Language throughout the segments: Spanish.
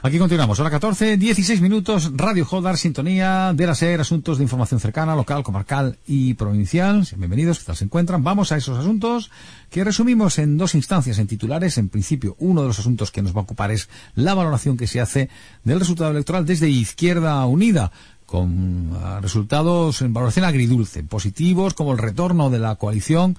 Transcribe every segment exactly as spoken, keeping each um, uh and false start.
Aquí continuamos, hora catorce, dieciséis minutos, Radio Jodar, sintonía de la SER, asuntos de información cercana, local, comarcal y provincial. Bienvenidos, ¿qué tal se encuentran? Vamos a esos asuntos que resumimos en dos instancias, en titulares. En principio, uno de los asuntos que nos va a ocupar es la valoración que se hace del resultado electoral desde Izquierda Unida, con uh, resultados en valoración agridulce, positivos como el retorno de la coalición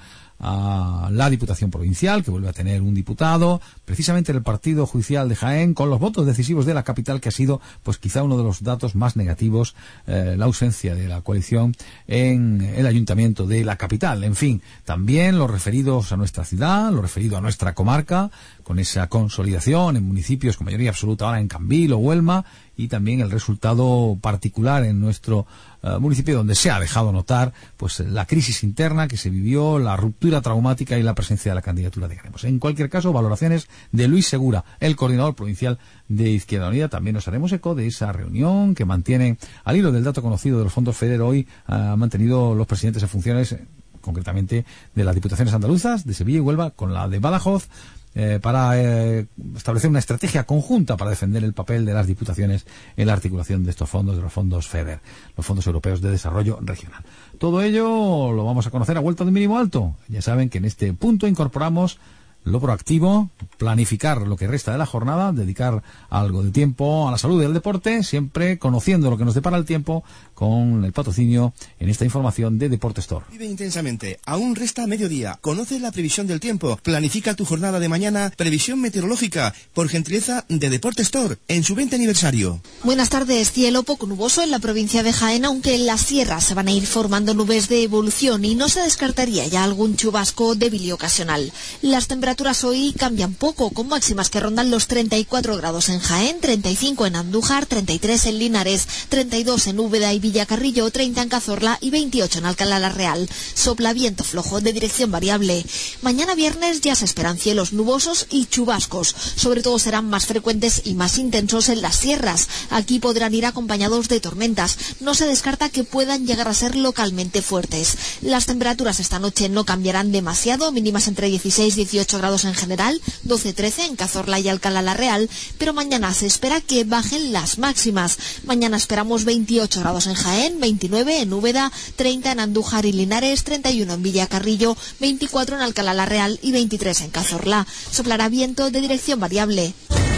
a la Diputación Provincial, que vuelve a tener un diputado, precisamente en el Partido Judicial de Jaén, con los votos decisivos de la capital, que ha sido pues quizá uno de los datos más negativos, eh, la ausencia de la coalición en el Ayuntamiento de la capital. En fin, también los referidos a nuestra ciudad, lo referido a nuestra comarca, con esa consolidación en municipios con mayoría absoluta ahora en Cambil o Huelma, y también el resultado particular en nuestro uh, municipio, donde se ha dejado notar pues la crisis interna que se vivió, la ruptura traumática y la presencia de la candidatura de Queremos. En cualquier caso, valoraciones de Luis Segura, el coordinador provincial de Izquierda Unida. También nos haremos eco de esa reunión que mantienen, al hilo del dato conocido de los fondos FEDER, hoy han uh, mantenido los presidentes en funciones, concretamente de las diputaciones andaluzas, de Sevilla y Huelva, con la de Badajoz, Eh, para eh, establecer una estrategia conjunta para defender el papel de las diputaciones en la articulación de estos fondos, de los fondos FEDER, los fondos europeos de desarrollo regional. Todo ello lo vamos a conocer a vuelta de un mínimo alto. Ya saben que en este punto incorporamos lo proactivo, planificar lo que resta de la jornada, dedicar algo de tiempo a la salud y al deporte, siempre conociendo lo que nos depara el tiempo, con el patrocinio en esta información de Deporte Store. Vive intensamente, aún resta mediodía, conoce la previsión del tiempo, planifica tu jornada de mañana, previsión meteorológica, por gentileza de Deporte Store, en su veinte aniversario. Buenas tardes, cielo poco nuboso en la provincia de Jaén, aunque en las sierras se van a ir formando nubes de evolución y no se descartaría ya algún chubasco débil y ocasional. Las temperaturas hoy cambian poco, con máximas que rondan los treinta y cuatro grados en Jaén, treinta y cinco en Andújar, treinta y tres en Linares, treinta y dos en Úbeda y Villacarrillo, treinta en Cazorla y veintiocho en Alcalá la Real. Sopla viento flojo de dirección variable. Mañana viernes ya se esperan cielos nubosos y chubascos. Sobre todo serán más frecuentes y más intensos en las sierras. Aquí podrán ir acompañados de tormentas. No se descarta que puedan llegar a ser localmente fuertes. Las temperaturas esta noche no cambiarán demasiado, mínimas entre dieciséis y dieciocho grados en general, doce trece en Cazorla y Alcalá la Real, pero mañana se espera que bajen las máximas. Mañana esperamos veintiocho grados en Jaén, veintinueve en Úbeda, treinta en Andújar y Linares, treinta y uno en Villacarrillo, veinticuatro en Alcalá la Real y veintitrés en Cazorla. Soplará viento de dirección variable.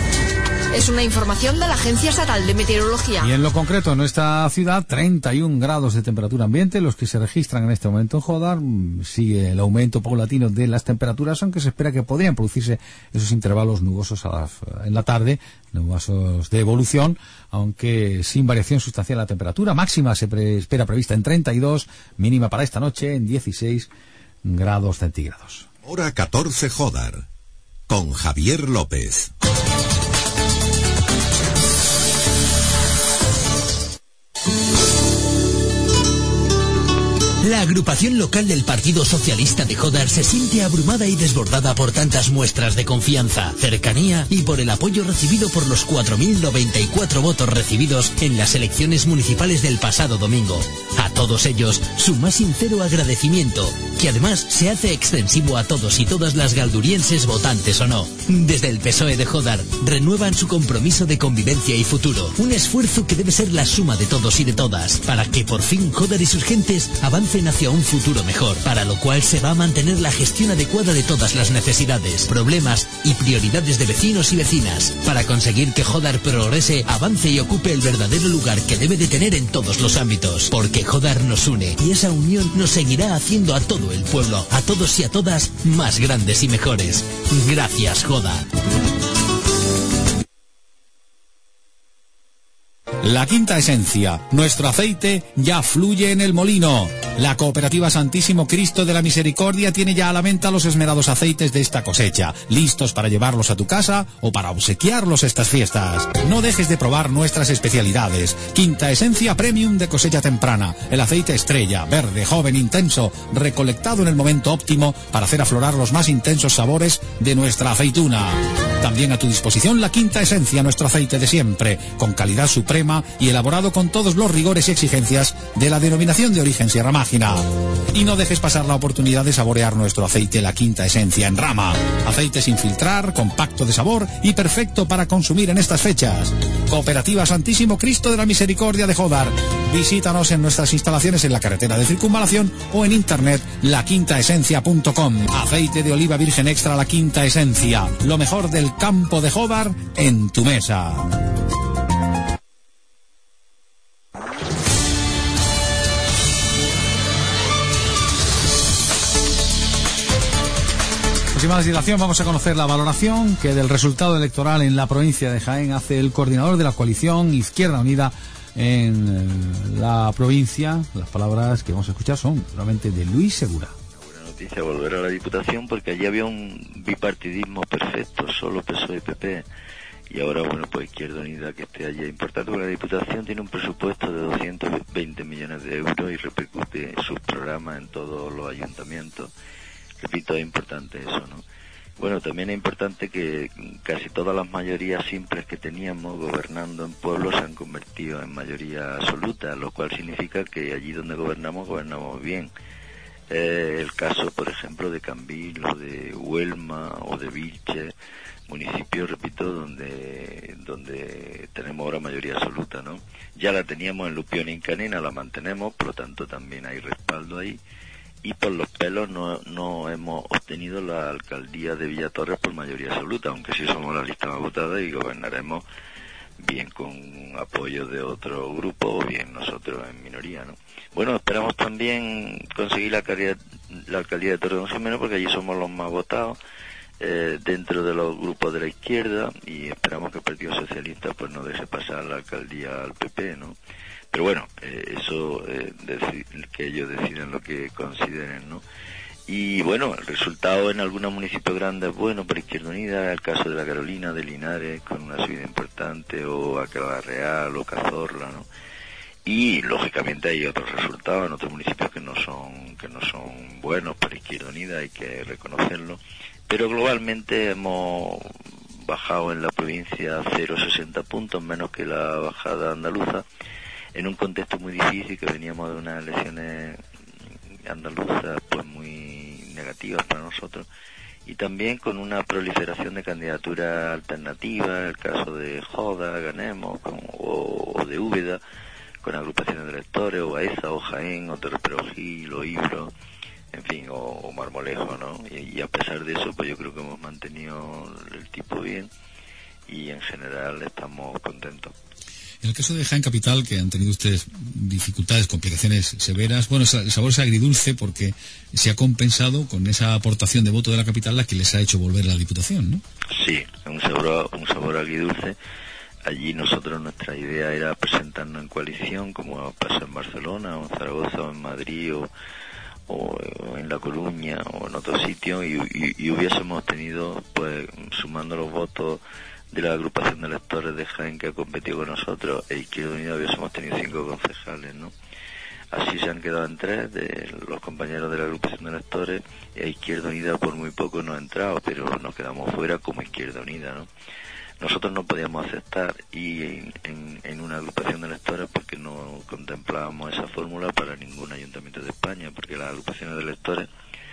Es una información de la Agencia Estatal de Meteorología. Y en lo concreto, en nuestra ciudad, treinta y un grados de temperatura ambiente, los que se registran en este momento en Jodar. Sigue el aumento paulatino de las temperaturas, aunque se espera que podrían producirse esos intervalos nubosos a la, en la tarde, nubosos de evolución, aunque sin variación sustancial en la temperatura. Máxima se pre, espera prevista en treinta y dos, mínima para esta noche en dieciséis grados centígrados. Hora catorce Jodar, con Javier López. La agrupación local del Partido Socialista de Jodar se siente abrumada y desbordada por tantas muestras de confianza, cercanía y por el apoyo recibido por los cuatro mil noventa y cuatro votos recibidos en las elecciones municipales del pasado domingo. A todos ellos, su más sincero agradecimiento, que además se hace extensivo a todos y todas las galdurienses, votantes o no. Desde el P S O E de Jodar, renuevan su compromiso de convivencia y futuro, un esfuerzo que debe ser la suma de todos y de todas, para que por fin Jodar y sus gentes avancen hacia un futuro mejor, para lo cual se va a mantener la gestión adecuada de todas las necesidades, problemas y prioridades de vecinos y vecinas, para conseguir que Jodar progrese, avance y ocupe el verdadero lugar que debe de tener en todos los ámbitos, porque Jodar nos une y esa unión nos seguirá haciendo a todo el pueblo, a todos y a todas, más grandes y mejores. Gracias, Jodar. La Quinta Esencia, nuestro aceite ya fluye en el molino. La Cooperativa Santísimo Cristo de la Misericordia tiene ya a la venta los esmerados aceites de esta cosecha, listos para llevarlos a tu casa o para obsequiarlos estas fiestas. No dejes de probar nuestras especialidades. Quinta Esencia Premium de cosecha temprana, el aceite estrella, verde, joven, intenso, recolectado en el momento óptimo para hacer aflorar los más intensos sabores de nuestra aceituna. También a tu disposición la Quinta Esencia, nuestro aceite de siempre, con calidad suprema y elaborado con todos los rigores y exigencias de la denominación de origen Sierra Mágina. página. Y no dejes pasar la oportunidad de saborear nuestro aceite La Quinta Esencia en rama. Aceite sin filtrar, compacto de sabor y perfecto para consumir en estas fechas. Cooperativa Santísimo Cristo de la Misericordia de Jódar. Visítanos en nuestras instalaciones en la carretera de Circunvalación o en internet la quinta esencia punto com. Aceite de oliva virgen extra La Quinta Esencia. Lo mejor del campo de Jódar en tu mesa. Sin más dilación, vamos a conocer la valoración que del resultado electoral en la provincia de Jaén hace el coordinador de la coalición Izquierda Unida en la provincia. Las palabras que vamos a escuchar son realmente de Luis Segura. Una buena noticia volver a la Diputación, porque allí había un bipartidismo perfecto, solo P S O E y P P. Y ahora, bueno, pues Izquierda Unida que esté allí. Importante porque la Diputación tiene un presupuesto de doscientos veinte millones de euros y repercute sus programas en todos los ayuntamientos. Repito, es importante eso, ¿no? Bueno, también es importante que casi todas las mayorías simples que teníamos gobernando en pueblos se han convertido en mayoría absoluta, lo cual significa que allí donde gobernamos, gobernamos bien. Eh, el caso, por ejemplo, de Cambil o de Huelma o de Vilche, municipios, repito, donde donde tenemos ahora mayoría absoluta, ¿no? Ya la teníamos en Lupión y en Canina, la mantenemos, por lo tanto también hay respaldo ahí. Y por los pelos no, no hemos obtenido la alcaldía de Villatorres por mayoría absoluta, aunque sí somos la lista más votada y gobernaremos bien con apoyo de otro grupo o bien nosotros en minoría, ¿no? Bueno, esperamos también conseguir la, calidad, la alcaldía de Torredonjimeno, porque allí somos los más votados eh, dentro de los grupos de la izquierda, y esperamos que el Partido Socialista pues no deje pasar la alcaldía al P P, ¿no? Pero bueno, eh, eso, eh, deci- que ellos deciden lo que consideren, ¿no? Y bueno, el resultado en algunos municipios grandes es bueno para Izquierda Unida, el caso de la Carolina, de Linares, con una subida importante, o Alcalá Real, o Cazorla, ¿no? Y lógicamente hay otros resultados en otros municipios que no son, que no son buenos para Izquierda Unida, hay que reconocerlo. Pero globalmente hemos bajado en la provincia cero coma sesenta puntos, menos que la bajada andaluza, en un contexto muy difícil, que veníamos de unas elecciones andaluzas pues muy negativas para nosotros, y también con una proliferación de candidaturas alternativas, el caso de Joda, Ganemos, con, o, o de Úbeda, con agrupaciones de electores, o Baeza, o Jaén, o Terperogil, o Ibro, en fin, o, o Marmolejo, ¿no? Y, y a pesar de eso, pues yo creo que hemos mantenido el tipo bien, y en general estamos contentos. En el caso de Jaén Capital, que han tenido ustedes dificultades, complicaciones severas, bueno, el sabor es agridulce porque se ha compensado con esa aportación de voto de la capital la que les ha hecho volver a la Diputación, ¿no? Sí, un sabor, un sabor agridulce. Allí nosotros, nuestra idea era presentarnos en coalición, como pasó en Barcelona, o en Zaragoza, o en Madrid, o, o, o en La Coruña, o en otro sitio, y, y, y hubiésemos tenido, pues, sumando los votos de la agrupación de electores de Jaén que ha competido con nosotros, e Izquierda Unida, hubiésemos tenido cinco concejales, ¿no? Así se han quedado en tres de los compañeros de la agrupación de electores, e Izquierda Unida por muy poco no ha entrado, pero nos quedamos fuera como Izquierda Unida, ¿no? Nosotros no podíamos aceptar y en, en, en una agrupación de electores porque no contemplábamos esa fórmula para ningún ayuntamiento de España, porque las agrupaciones de electores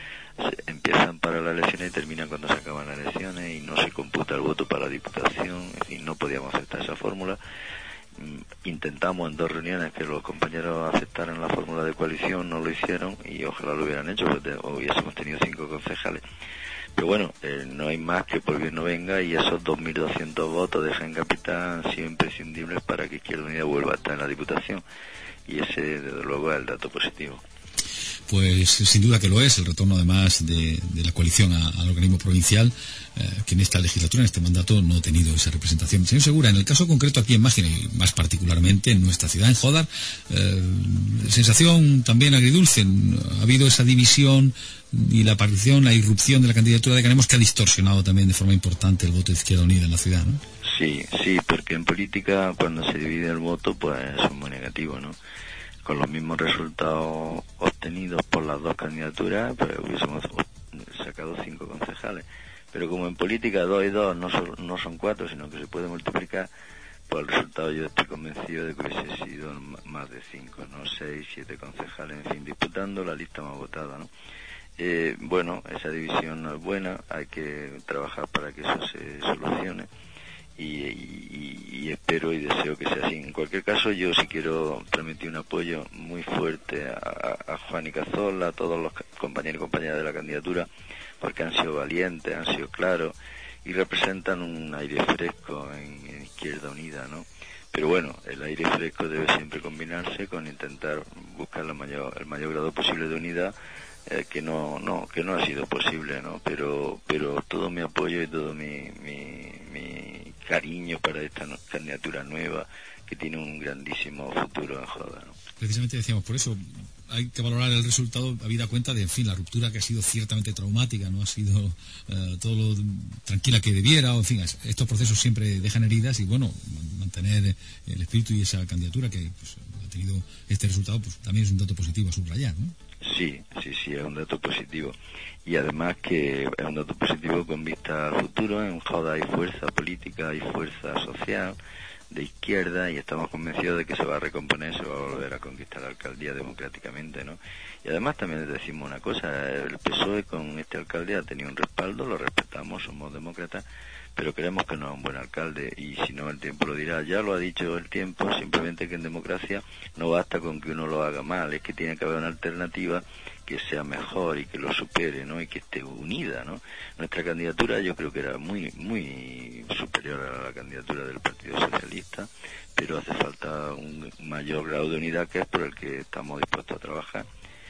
se empiezan para las elecciones y terminan cuando se acaban las elecciones, y no se computa el voto para la Diputación, y no podíamos aceptar esa fórmula. Intentamos en dos reuniones que los compañeros aceptaran la fórmula de coalición, no lo hicieron, y ojalá lo hubieran hecho, porque hubiésemos tenido cinco concejales. Pero bueno, eh, no hay más que por bien no venga, y esos dos mil doscientos votos de Jaén Capital han sido imprescindibles para que Izquierda Unida vuelva a estar en la Diputación, y ese desde luego es el dato positivo. Pues sin duda que lo es, el retorno además de, de la coalición a, al organismo provincial, eh, que en esta legislatura, en este mandato, no ha tenido esa representación. Señor Segura, en el caso concreto aquí en Mágina, y más particularmente en nuestra ciudad, en Jódar, eh, sensación también agridulce. Ha habido esa división y la aparición, la irrupción de la candidatura de Ganemos, que ha distorsionado también de forma importante el voto de Izquierda Unida en la ciudad, ¿no? Sí, sí, porque en política cuando se divide el voto pues es muy negativo, ¿no? Con los mismos resultados obtenidos por las dos candidaturas, pues hubiésemos sacado cinco concejales. Pero como en política dos y dos no son, no son cuatro, sino que se puede multiplicar, pues el resultado yo estoy convencido de que hubiese sido más de cinco, ¿no? Seis, siete concejales, en fin, disputando la lista más votada, ¿no? Eh, bueno, esa división no es buena, hay que trabajar para que eso se solucione y, y, y espero y deseo que sea así. En cualquier caso, yo sí quiero transmitir un apoyo muy fuerte a, a Juan y Cazorla, a todos los compañeros y compañeras de la candidatura, porque han sido valientes, han sido claros y representan un aire fresco en, en Izquierda Unida, ¿no? Pero bueno, el aire fresco debe siempre combinarse con intentar buscar la mayor, el mayor grado posible de unidad, eh, que no, no, que no ha sido posible, ¿no? Pero, pero todo mi apoyo y todo mi, mi, mi cariño para esta no, candidatura nueva que tiene un grandísimo futuro en Joda, ¿no? Precisamente decíamos, por eso hay que valorar el resultado habida cuenta de, en fin, la ruptura que ha sido ciertamente traumática, no ha sido uh, todo lo tranquila que debiera, o en fin, estos procesos siempre dejan heridas y bueno, mantener el espíritu y esa candidatura que pues, ha tenido este resultado, pues también es un dato positivo a subrayar, ¿no? Sí, sí, sí, es un dato positivo. Y además que es un dato positivo con vista al futuro. En Joda hay fuerza política, hay fuerza social de izquierda y estamos convencidos de que se va a recomponer, se va a volver a conquistar la alcaldía democráticamente, ¿no? Y además también les decimos una cosa, el P S O E con este alcalde ha tenido un respaldo, lo respetamos, somos demócratas, pero creemos que no es un buen alcalde y si no el tiempo lo dirá. Ya lo ha dicho el tiempo, simplemente que en democracia no basta con que uno lo haga mal, es que tiene que haber una alternativa que sea mejor y que lo supere, ¿no? Y que esté unida, ¿no? Nuestra candidatura yo creo que era muy muy superior a la candidatura del Partido Socialista, pero hace falta un mayor grado de unidad que es por el que estamos dispuestos a trabajar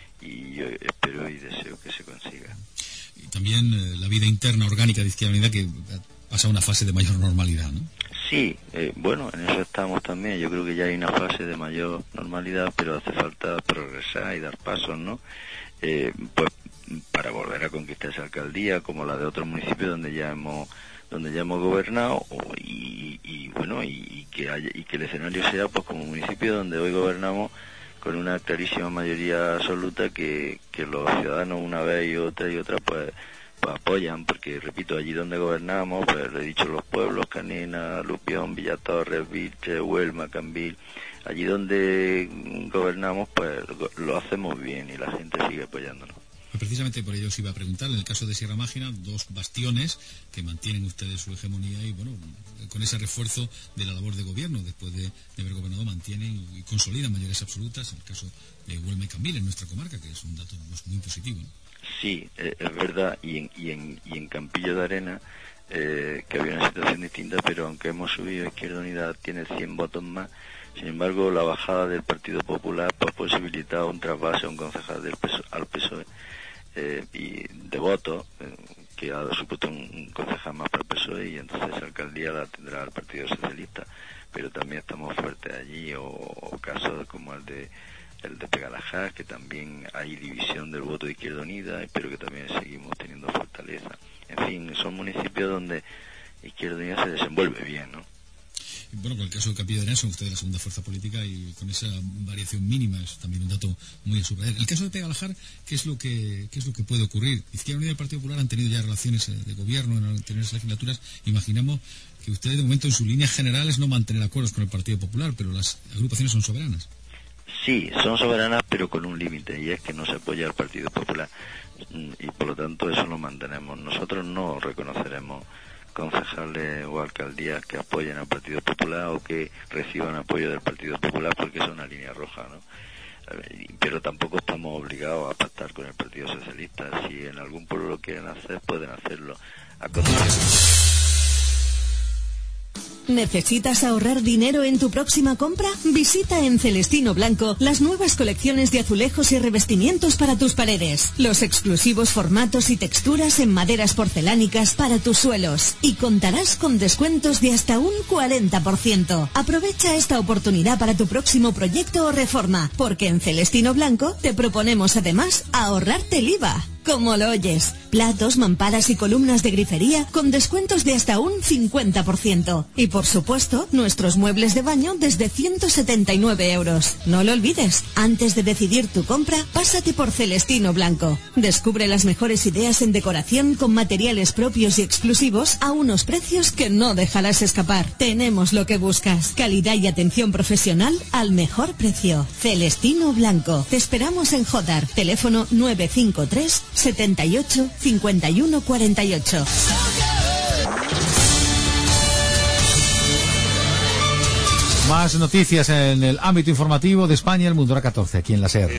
y yo espero y deseo que se consiga. Y también eh, la vida interna orgánica de Izquierda Unida que pasa a una fase de mayor normalidad, ¿no? Sí, eh, bueno, en eso estamos también. Yo creo que ya hay una fase de mayor normalidad, pero hace falta progresar y dar pasos, ¿no? Eh, pues para volver a conquistar esa alcaldía, como la de otros municipios donde ya hemos donde ya hemos gobernado y, y bueno y, y que haya, y que el escenario sea pues como un municipio donde hoy gobernamos con una clarísima mayoría absoluta que, que los ciudadanos una vez y otra y otra pues pues apoyan, porque repito, allí donde gobernamos, pues lo he dicho, los pueblos, Canina, Lupión, Villatorres, Vilche, Huelma, Cambil, allí donde gobernamos, pues lo hacemos bien y la gente sigue apoyándonos. Precisamente por ello os iba a preguntar, en el caso de Sierra Mágina, dos bastiones que mantienen ustedes su hegemonía y, bueno, con ese refuerzo de la labor de gobierno, después de, de haber gobernado, mantienen y consolidan mayorías absolutas, en el caso de Huelma y Cambil, en nuestra comarca, que es un dato pues, muy positivo, ¿no? Sí, eh, es verdad, y en, y en, y en Campillo de Arena, eh, que había una situación distinta, pero aunque hemos subido, Izquierda Unida tiene cien votos más, sin embargo, la bajada del Partido Popular pues, ha posibilitado un trasvase a un concejal del P S O E, al P S O E, eh, y de votos, eh, que ha supuesto un, un concejal más para el P S O E, y entonces esa alcaldía la tendrá el Partido Socialista, pero también estamos fuertes allí, o, o casos como el de el de Pegalajar, que también hay división del voto de Izquierda Unida, pero que también seguimos teniendo fortaleza. En fin, son municipios donde Izquierda Unida se desenvuelve bien, ¿no? Bueno, con el caso de Campillo de Arena son ustedes la segunda fuerza política y con esa variación mínima es también un dato muy a subrayar. El caso de Pegalajar, ¿qué es lo que qué es lo que puede ocurrir? Izquierda Unida y el Partido Popular han tenido ya relaciones de gobierno en anteriores legislaturas. Imaginamos que ustedes de momento en sus líneas generales no mantener acuerdos con el Partido Popular, pero las agrupaciones son soberanas. Sí, son soberanas, pero con un límite, y es que no se apoya al Partido Popular, y por lo tanto eso lo mantenemos. Nosotros no reconoceremos concejales o alcaldías que apoyen al Partido Popular o que reciban apoyo del Partido Popular, porque es una línea roja, ¿no? Pero tampoco estamos obligados a pactar con el Partido Socialista. Si en algún pueblo lo quieren hacer, pueden hacerlo. A ¿Necesitas ahorrar dinero en tu próxima compra? Visita en Celestino Blanco las nuevas colecciones de azulejos y revestimientos para tus paredes, los exclusivos formatos y texturas en maderas porcelánicas para tus suelos, y contarás con descuentos de hasta un cuarenta por ciento. Aprovecha esta oportunidad para tu próximo proyecto o reforma, porque en Celestino Blanco te proponemos además ahorrarte el I V A. como lo oyes. Platos, mamparas y columnas de grifería con descuentos de hasta un cincuenta por ciento. Y por supuesto, nuestros muebles de baño desde ciento setenta y nueve euros. No lo olvides, antes de decidir tu compra, pásate por Celestino Blanco. Descubre las mejores ideas en decoración con materiales propios y exclusivos a unos precios que no dejarás escapar. Tenemos lo que buscas, calidad y atención profesional al mejor precio. Celestino Blanco. Te esperamos en Jodar. Teléfono nueve cinco tres, setenta y ocho, cincuenta y uno cuarenta y ocho. Más noticias en el ámbito informativo de España, el Mundo a catorce, aquí en la SER.